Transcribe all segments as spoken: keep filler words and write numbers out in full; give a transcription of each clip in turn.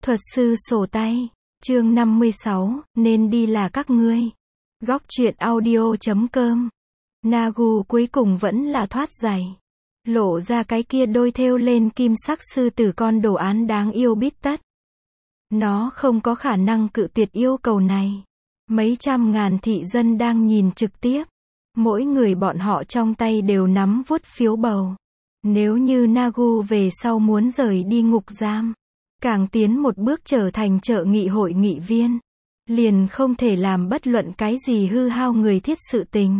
Thuật sư sổ tay, chương năm mươi sáu, nên đi là các ngươi. Góc truyện audio chấm com. Nagu cuối cùng vẫn là thoát giày. Lộ ra cái kia đôi thêu lên kim sắc sư tử con đồ án đáng yêu bít tất. Nó không có khả năng cự tuyệt yêu cầu này. Mấy trăm ngàn thị dân đang nhìn trực tiếp. Mỗi người bọn họ trong tay đều nắm vuốt phiếu bầu. Nếu như Nagu về sau muốn rời đi ngục giam, càng tiến một bước trở thành trợ nghị hội nghị viên, liền không thể làm bất luận cái gì hư hao người thiết sự tình.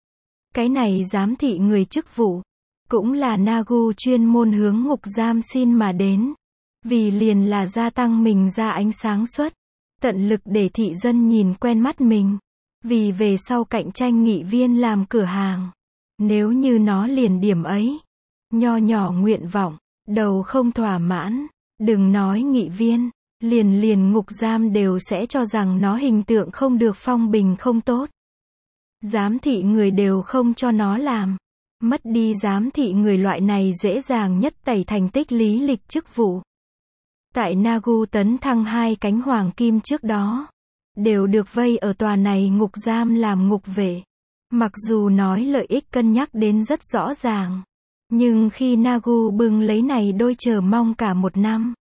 Cái này giám thị người chức vụ, cũng là Nagu chuyên môn hướng ngục giam xin mà đến. Vì liền là gia tăng mình ra ánh sáng suất, tận lực để thị dân nhìn quen mắt mình. Vì về sau cạnh tranh nghị viên làm cửa hàng. Nếu như nó liền điểm ấy, nho nhỏ nguyện vọng, đầu không thỏa mãn, đừng nói nghị viên, liền liền ngục giam đều sẽ cho rằng nó hình tượng không được phong bình không tốt. Giám thị người đều không cho nó làm. Mất đi giám thị người loại này dễ dàng nhất tẩy thành tích lý lịch chức vụ. Tại Nagu tấn thăng hai cánh hoàng kim trước đó, đều được vây ở tòa này ngục giam làm ngục vệ. Mặc dù nói lợi ích cân nhắc đến rất rõ ràng, nhưng khi Nagu bưng lấy này đôi chờ mong cả một năm,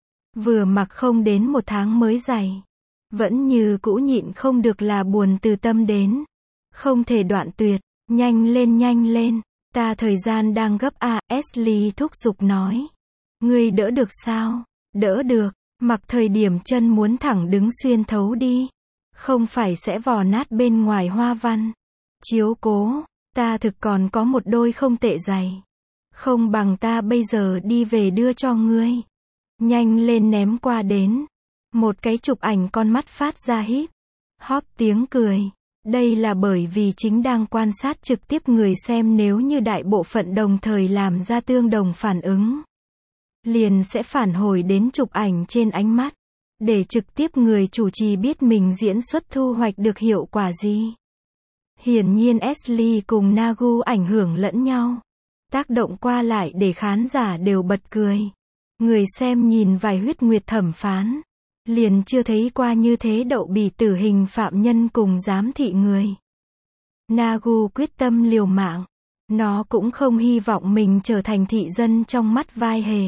vừa mặc không đến một tháng mới giày, vẫn như cũ nhịn không được là buồn từ tâm đến. Không thể đoạn tuyệt, nhanh lên nhanh lên, ta thời gian đang gấp a, Ashley thúc giục nói. Ngươi đỡ được sao? Đỡ được, mặc thời điểm chân muốn thẳng đứng xuyên thấu đi. Không phải sẽ vò nát bên ngoài hoa văn. Chiếu cố, ta thực còn có một đôi không tệ giày. Không bằng ta bây giờ đi về đưa cho ngươi. Nhanh lên ném qua đến. Một cái chụp ảnh con mắt phát ra híp. Hóp tiếng cười. Đây là bởi vì chính đang quan sát trực tiếp người xem, nếu như đại bộ phận đồng thời làm ra tương đồng phản ứng, liền sẽ phản hồi đến chụp ảnh trên ánh mắt. Để trực tiếp người chủ trì biết mình diễn xuất thu hoạch được hiệu quả gì. Hiển nhiên Ashley cùng Nagu ảnh hưởng lẫn nhau. Tác động qua lại để khán giả đều bật cười. Người xem nhìn vài huyết nguyệt thẩm phán, liền chưa thấy qua như thế đậu bỉ tử hình phạm nhân cùng giám thị người. Nagu quyết tâm liều mạng. Nó cũng không hy vọng mình trở thành thị dân trong mắt vai hề.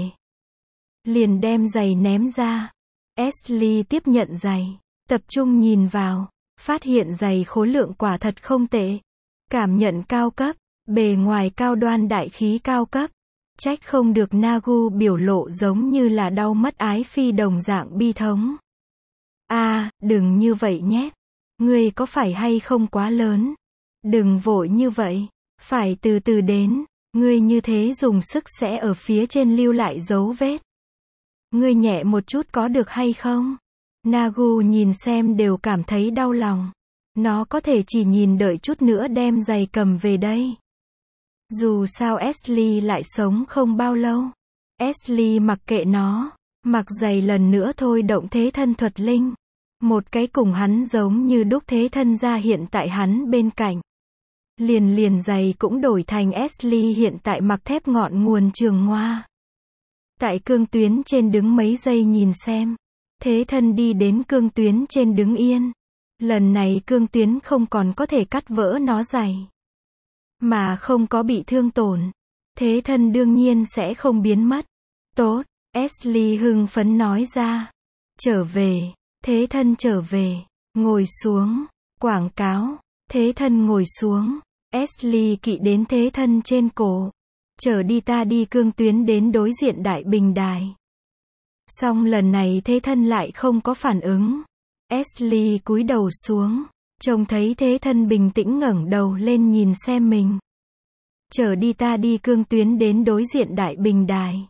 Liền đem giày ném ra. Ashley tiếp nhận giày, tập trung nhìn vào, phát hiện giày khối lượng quả thật không tệ. Cảm nhận cao cấp, bề ngoài cao đoan đại khí cao cấp. Trách không được Nagu biểu lộ giống như là đau mất ái phi đồng dạng bi thống. A, à, đừng như vậy nhét. Ngươi có phải hay không quá lớn? Đừng vội như vậy, phải từ từ đến. Ngươi như thế dùng sức sẽ ở phía trên lưu lại dấu vết. Ngươi nhẹ một chút có được hay không? Nagu nhìn xem đều cảm thấy đau lòng. Nó có thể chỉ nhìn đợi chút nữa đem giày cầm về đây. Dù sao Ashley lại sống không bao lâu. Ashley mặc kệ nó, mặc giày lần nữa thôi động thế thân thuật linh. Một cái cùng hắn giống như đúc thế thân ra hiện tại hắn bên cạnh. Liền liền giày cũng đổi thành Ashley hiện tại mặc thép ngọn nguồn trường hoa. Tại cương tuyến trên đứng mấy giây nhìn xem. Thế thân đi đến cương tuyến trên đứng yên. Lần này cương tuyến không còn có thể cắt vỡ nó giày, mà không có bị thương tổn. Thế thân đương nhiên sẽ không biến mất. Tốt, Ashley hưng phấn nói ra. Trở về, thế thân trở về, ngồi xuống, quảng cáo, thế thân ngồi xuống. Ashley kỵ đến thế thân trên cổ. Chở đi ta đi cương tuyến đến đối diện đại bình đài. Xong lần này thế thân lại không có phản ứng. Ashley cúi đầu xuống, trông thấy thế thân bình tĩnh ngẩng đầu lên nhìn xem mình. Chở đi ta đi cương tuyến đến đối diện đại bình đài.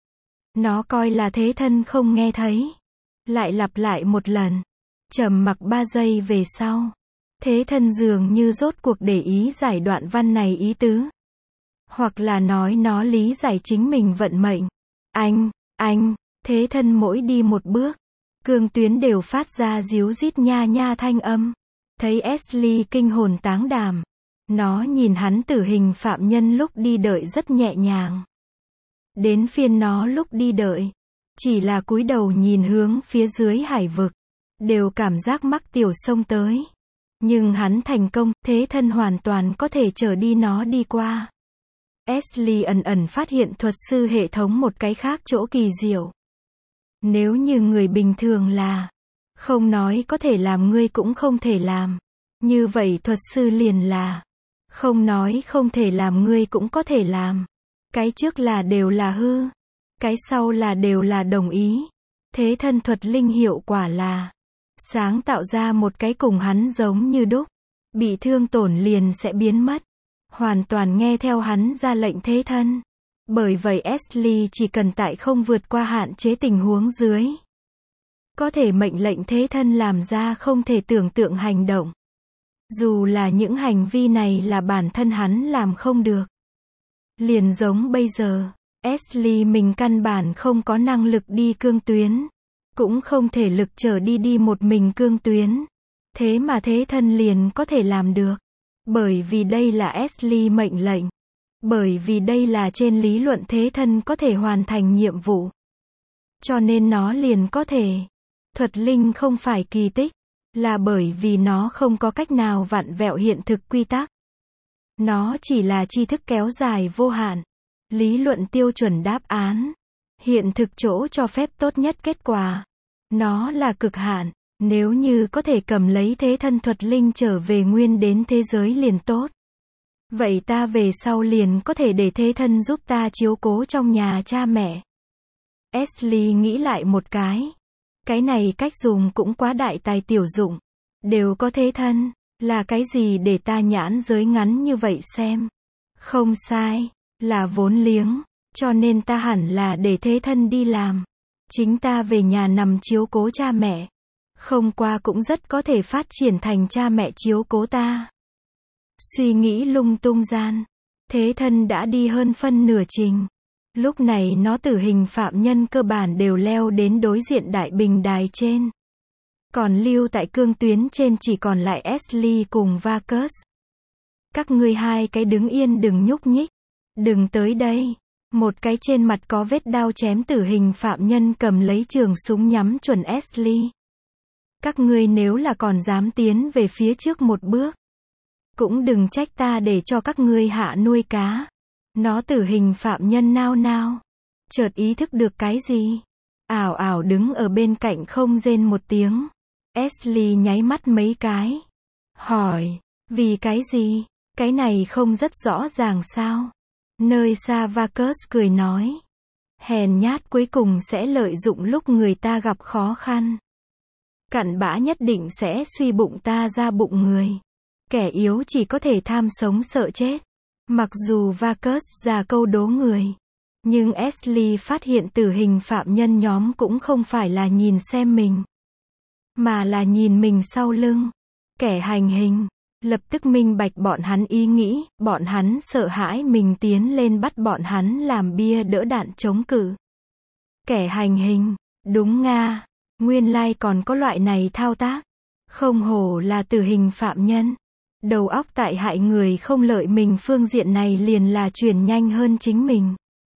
Nó coi là thế thân không nghe thấy. Lại lặp lại một lần. Trầm mặc ba giây về sau. Thế thân dường như rốt cuộc để ý giải đoạn văn này ý tứ. Hoặc là nói nó lý giải chính mình vận mệnh. Anh, anh, thế thân mỗi đi một bước, cương tuyến đều phát ra díu rít nha nha thanh âm. Thấy Ashley kinh hồn táng đảm. Nó nhìn hắn tử hình phạm nhân lúc đi đợi rất nhẹ nhàng. Đến phiên nó lúc đi đợi, chỉ là cúi đầu nhìn hướng phía dưới hải vực, đều cảm giác mắc tiểu sông tới. Nhưng hắn thành công, thế thân hoàn toàn có thể chở đi nó đi qua. Ashley ẩn ẩn phát hiện thuật sư hệ thống một cái khác chỗ kỳ diệu. Nếu như người bình thường là không nói có thể làm ngươi cũng không thể làm. Như vậy thuật sư liền là không nói không thể làm ngươi cũng có thể làm. Cái trước là đều là hư. Cái sau là đều là đồng ý. Thế thân thuật linh hiệu quả là sáng tạo ra một cái cùng hắn giống như đúc. Bị thương tổn liền sẽ biến mất. Hoàn toàn nghe theo hắn ra lệnh thế thân. Bởi vậy Ashley chỉ cần tại không vượt qua hạn chế tình huống dưới. Có thể mệnh lệnh thế thân làm ra không thể tưởng tượng hành động. Dù là những hành vi này là bản thân hắn làm không được. Liền giống bây giờ, Ashley mình căn bản không có năng lực đi cương tuyến. Cũng không thể lực trở đi đi một mình cương tuyến. Thế mà thế thân liền có thể làm được. Bởi vì đây là Ashley mệnh lệnh. Bởi vì đây là trên lý luận thế thân có thể hoàn thành nhiệm vụ. Cho nên nó liền có thể. Thuật linh không phải kỳ tích. Là bởi vì nó không có cách nào vặn vẹo hiện thực quy tắc. Nó chỉ là tri thức kéo dài vô hạn. Lý luận tiêu chuẩn đáp án. Hiện thực chỗ cho phép tốt nhất kết quả. Nó là cực hạn. Nếu như có thể cầm lấy thế thân thuật linh trở về nguyên đến thế giới liền tốt. Vậy ta về sau liền có thể để thế thân giúp ta chiếu cố trong nhà cha mẹ. Ashley nghĩ lại một cái. Cái này cách dùng cũng quá đại tài tiểu dụng. Đều có thế thân. Là cái gì để ta nhãn giới ngắn như vậy xem. Không sai. Là vốn liếng. Cho nên ta hẳn là để thế thân đi làm. Chính ta về nhà nằm chiếu cố cha mẹ. Không qua cũng rất có thể phát triển thành cha mẹ chiếu cố ta. Suy nghĩ lung tung gian. Thế thân đã đi hơn phân nửa trình. Lúc này nó tử hình phạm nhân cơ bản đều leo đến đối diện đại bình đài trên. Còn lưu tại cương tuyến trên chỉ còn lại Ashley cùng Vargas. Các ngươi hai cái đứng yên đừng nhúc nhích. Đừng tới đây. Một cái trên mặt có vết đao chém tử hình phạm nhân cầm lấy trường súng nhắm chuẩn Ashley. Các ngươi nếu là còn dám tiến về phía trước một bước. Cũng đừng trách ta để cho các ngươi hạ nuôi cá. Nó tử hình phạm nhân nao nao. Chợt ý thức được cái gì. Ảo ảo đứng ở bên cạnh không rên một tiếng. Ashley nháy mắt mấy cái. Hỏi. Vì cái gì? Cái này không rất rõ ràng sao? Nơi xa Vargas cười nói. Hèn nhát cuối cùng sẽ lợi dụng lúc người ta gặp khó khăn. Cặn bã nhất định sẽ suy bụng ta ra bụng người. Kẻ yếu chỉ có thể tham sống sợ chết. Mặc dù Vargas ra câu đố người. Nhưng Ashley phát hiện tử hình phạm nhân nhóm cũng không phải là nhìn xem mình. Mà là nhìn mình sau lưng. Kẻ hành hình. Lập tức minh bạch bọn hắn ý nghĩ. Bọn hắn sợ hãi mình tiến lên bắt bọn hắn làm bia đỡ đạn chống cự. Kẻ hành hình. Đúng nga. Nguyên lai còn có loại này thao tác. Không hổ là tử hình phạm nhân. Đầu óc tại hại người không lợi mình phương diện này liền là chuyển nhanh hơn chính mình.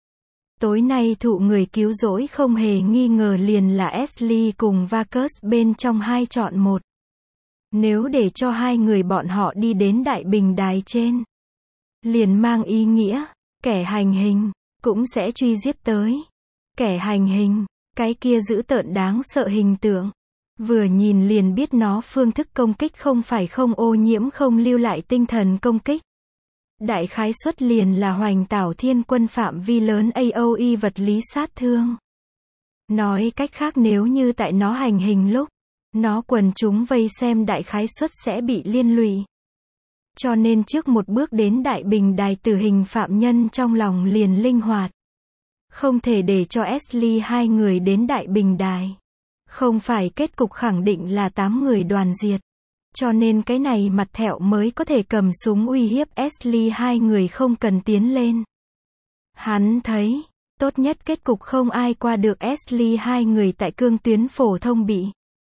Tối nay thụ người cứu rỗi không hề nghi ngờ liền là Ashley cùng Vargas bên trong hai chọn một. Nếu để cho hai người bọn họ đi đến đại bình đài trên. Liền mang ý nghĩa, kẻ hành hình, cũng sẽ truy giết tới. Kẻ hành hình, cái kia dữ tợn đáng sợ hình tượng. Vừa nhìn liền biết nó phương thức công kích không phải không ô nhiễm không lưu lại tinh thần công kích. Đại khái suất liền là hoành tảo thiên quân phạm vi lớn a o e vật lý sát thương. Nói cách khác nếu như tại nó hành hình lúc, nó quần chúng vây xem đại khái suất sẽ bị liên lụy. Cho nên trước một bước đến đại bình đài tử hình phạm nhân trong lòng liền linh hoạt. Không thể để cho Ashley hai người đến đại bình đài. Không phải kết cục khẳng định là tám người đoàn diệt. Cho nên cái này mặt thẹo mới có thể cầm súng uy hiếp Ashley hai người không cần tiến lên. Hắn thấy, tốt nhất kết cục không ai qua được Ashley hai người tại cương tuyến phổ thông bị.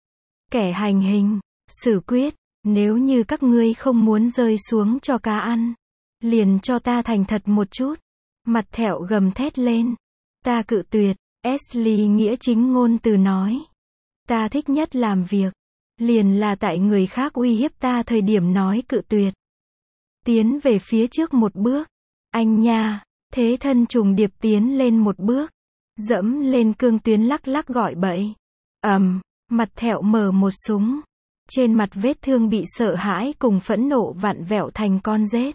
Kẻ hành hình, xử quyết, nếu như các ngươi không muốn rơi xuống cho cá ăn. Liền cho ta thành thật một chút. Mặt thẹo gầm thét lên. Ta cự tuyệt, Ashley nghĩa chính ngôn từ nói. Ta thích nhất làm việc. Liền là tại người khác uy hiếp ta thời điểm nói cự tuyệt. Tiến về phía trước một bước. Anh nha. Thế thân trùng điệp tiến lên một bước. Dẫm lên cương tuyến lắc lắc gọi bậy. ầm, mặt thẹo mở một súng. Trên mặt vết thương bị sợ hãi cùng phẫn nộ vặn vẹo thành con rết.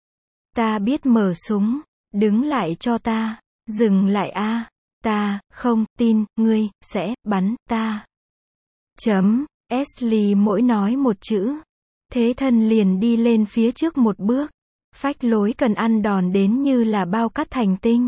Ta biết mở súng. Đứng lại cho ta. Dừng lại a. Ta, không, tin, ngươi, sẽ, bắn, ta. Chấm. Ashley mỗi nói một chữ. Thế thân liền đi lên phía trước một bước. Phách lối cần ăn đòn đến như là bao cắt thành tinh.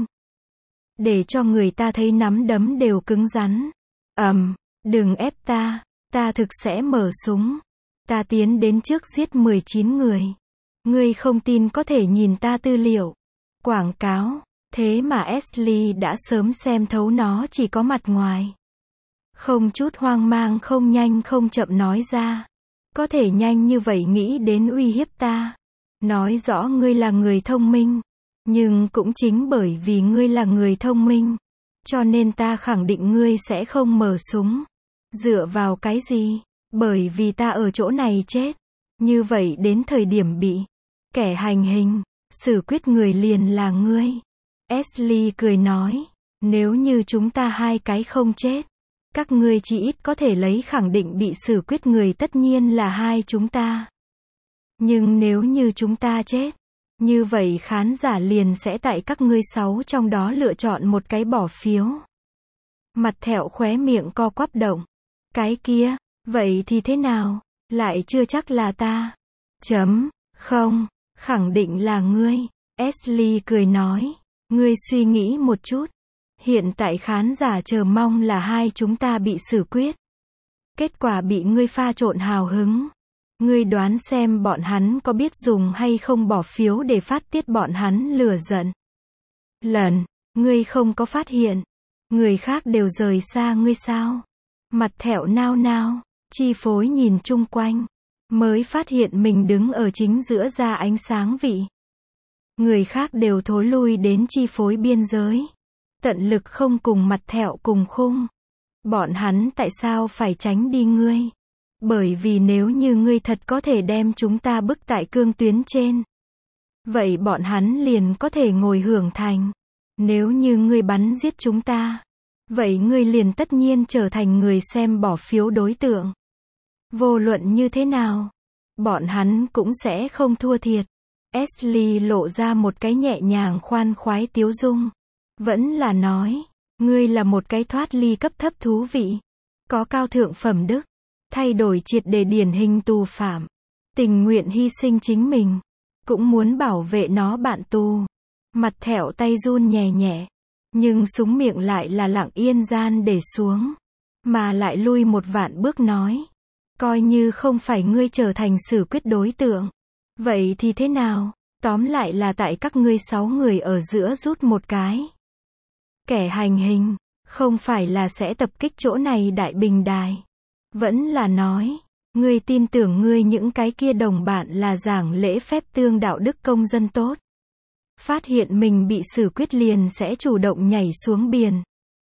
Để cho người ta thấy nắm đấm đều cứng rắn. ầm, đừng ép ta. Ta thực sẽ mở súng. Ta tiến đến trước giết mười chín người. Ngươi không tin có thể nhìn ta tư liệu. Quảng cáo. Thế mà Ashley đã sớm xem thấu nó chỉ có mặt ngoài. Không chút hoang mang không nhanh không chậm nói ra. Có thể nhanh như vậy nghĩ đến uy hiếp ta. Nói rõ ngươi là người thông minh. Nhưng cũng chính bởi vì ngươi là người thông minh. Cho nên ta khẳng định ngươi sẽ không mở súng. Dựa vào cái gì? Bởi vì ta ở chỗ này chết. Như vậy đến thời điểm bị kẻ hành hình, xử quyết người liền là ngươi. Ashley cười nói. Nếu như chúng ta hai cái không chết. Các ngươi chỉ ít có thể lấy khẳng định bị xử quyết người tất nhiên là hai chúng ta. Nhưng nếu như chúng ta chết. Như vậy khán giả liền sẽ tại các ngươi sáu trong đó lựa chọn một cái bỏ phiếu. Mặt thẹo khóe miệng co quắp động. Cái kia, vậy thì thế nào? Lại chưa chắc là ta. Chấm, không, khẳng định là ngươi. Ashley cười nói. Ngươi suy nghĩ một chút. Hiện tại khán giả chờ mong là hai chúng ta bị xử quyết. Kết quả bị ngươi pha trộn hào hứng. Ngươi đoán xem bọn hắn có biết dùng hay không bỏ phiếu để phát tiết bọn hắn lửa giận. Lần, ngươi không có phát hiện. Người khác đều rời xa ngươi sao? Mặt thẹo nao nao, chi phối nhìn chung quanh. Mới phát hiện mình đứng ở chính giữa ra ánh sáng vị. Người khác đều thối lui đến chi phối biên giới. Tận lực không cùng mặt thẹo cùng khung. Bọn hắn tại sao phải tránh đi ngươi? Bởi vì nếu như ngươi thật có thể đem chúng ta bức tại cương tuyến trên. Vậy bọn hắn liền có thể ngồi hưởng thành. Nếu như ngươi bắn giết chúng ta. Vậy ngươi liền tất nhiên trở thành người xem bỏ phiếu đối tượng. Vô luận như thế nào? Bọn hắn cũng sẽ không thua thiệt. Ashley lộ ra một cái nhẹ nhàng khoan khoái tiếu dung. Vẫn là nói. Ngươi là một cái thoát ly cấp thấp thú vị. Có cao thượng phẩm đức. Thay đổi triệt để điển hình tù phạm. Tình nguyện hy sinh chính mình. Cũng muốn bảo vệ nó bạn tù. Mặt thẹo tay run nhẹ nhẹ. Nhưng súng miệng lại là lặng yên gian để xuống. Mà lại lui một vạn bước nói. Coi như không phải ngươi trở thành xử quyết đối tượng. Vậy thì thế nào? Tóm lại là tại các ngươi sáu người ở giữa rút một cái. Kẻ hành hình. Không phải là sẽ tập kích chỗ này đại bình đài. Vẫn là nói. Ngươi tin tưởng ngươi những cái kia đồng bạn là giảng lễ phép tương đạo đức công dân tốt. Phát hiện mình bị xử quyết liền sẽ chủ động nhảy xuống biển.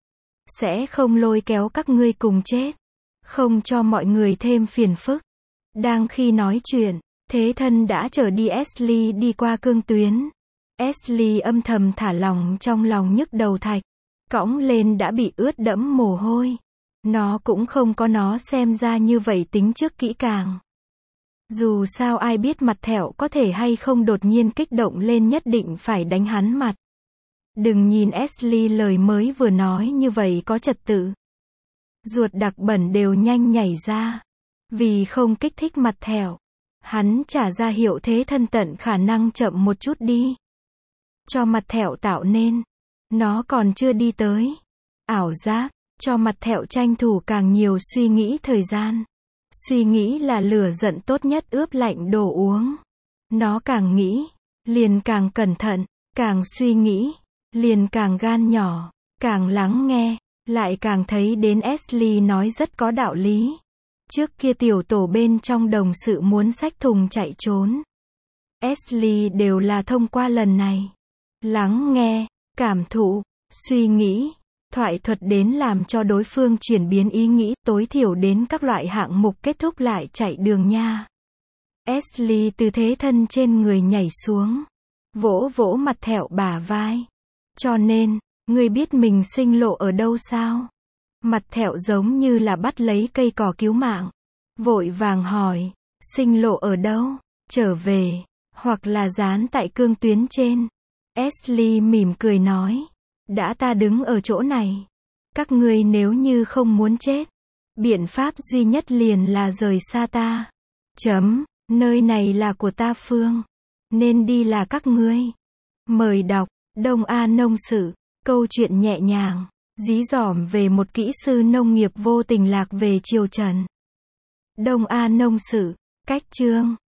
Sẽ không lôi kéo các ngươi cùng chết. Không cho mọi người thêm phiền phức. Đang khi nói chuyện, thế thân đã chở đi Ashley đi qua cương tuyến. Ashley âm thầm thả lỏng trong lòng nhức đầu thạch. Cõng lên đã bị ướt đẫm mồ hôi. Nó cũng không có nó xem ra như vậy tính trước kỹ càng. Dù sao ai biết mặt thẹo có thể hay không đột nhiên kích động lên nhất định phải đánh hắn mặt. Đừng nhìn Ashley lời mới vừa nói như vậy có trật tự. Ruột đặc bẩn đều nhanh nhảy ra. Vì không kích thích mặt thẹo. Hắn trả ra hiệu thế thân tận khả năng chậm một chút đi. Cho mặt thẹo tạo nên. Nó còn chưa đi tới. Ảo giác. Cho mặt thẹo tranh thủ càng nhiều suy nghĩ thời gian. Suy nghĩ là lửa giận tốt nhất ướp lạnh đồ uống. Nó càng nghĩ, liền càng cẩn thận, càng suy nghĩ, liền càng gan nhỏ, càng lắng nghe, lại càng thấy đến Ashley nói rất có đạo lý. Trước kia tiểu tổ bên trong đồng sự muốn xách thùng chạy trốn. Ashley đều là thông qua lần này. Lắng nghe, cảm thụ, suy nghĩ, Thoại thuật đến làm cho đối phương chuyển biến ý nghĩ, tối thiểu đến các loại hạng mục kết thúc lại chạy đường nha. Ashley từ thế thân trên người nhảy xuống. Vỗ vỗ mặt Thẹo bả vai. Cho nên, ngươi biết mình sinh lộ ở đâu sao? Mặt Thẹo giống như là bắt lấy cây cỏ cứu mạng. Vội vàng hỏi, sinh lộ ở đâu? Trở về, hoặc là dán tại cương tuyến trên. Ashley mỉm cười nói, đã ta đứng ở chỗ này. Các ngươi nếu như không muốn chết, biện pháp duy nhất liền là rời xa ta. Chấm, nơi này là của ta Phương. Nên đi là các ngươi. Mời đọc, Đông A Nông Sự, câu chuyện nhẹ nhàng, dí dỏm về một kỹ sư nông nghiệp vô tình lạc về triều Trần. Đông A Nông Sự, cách chương.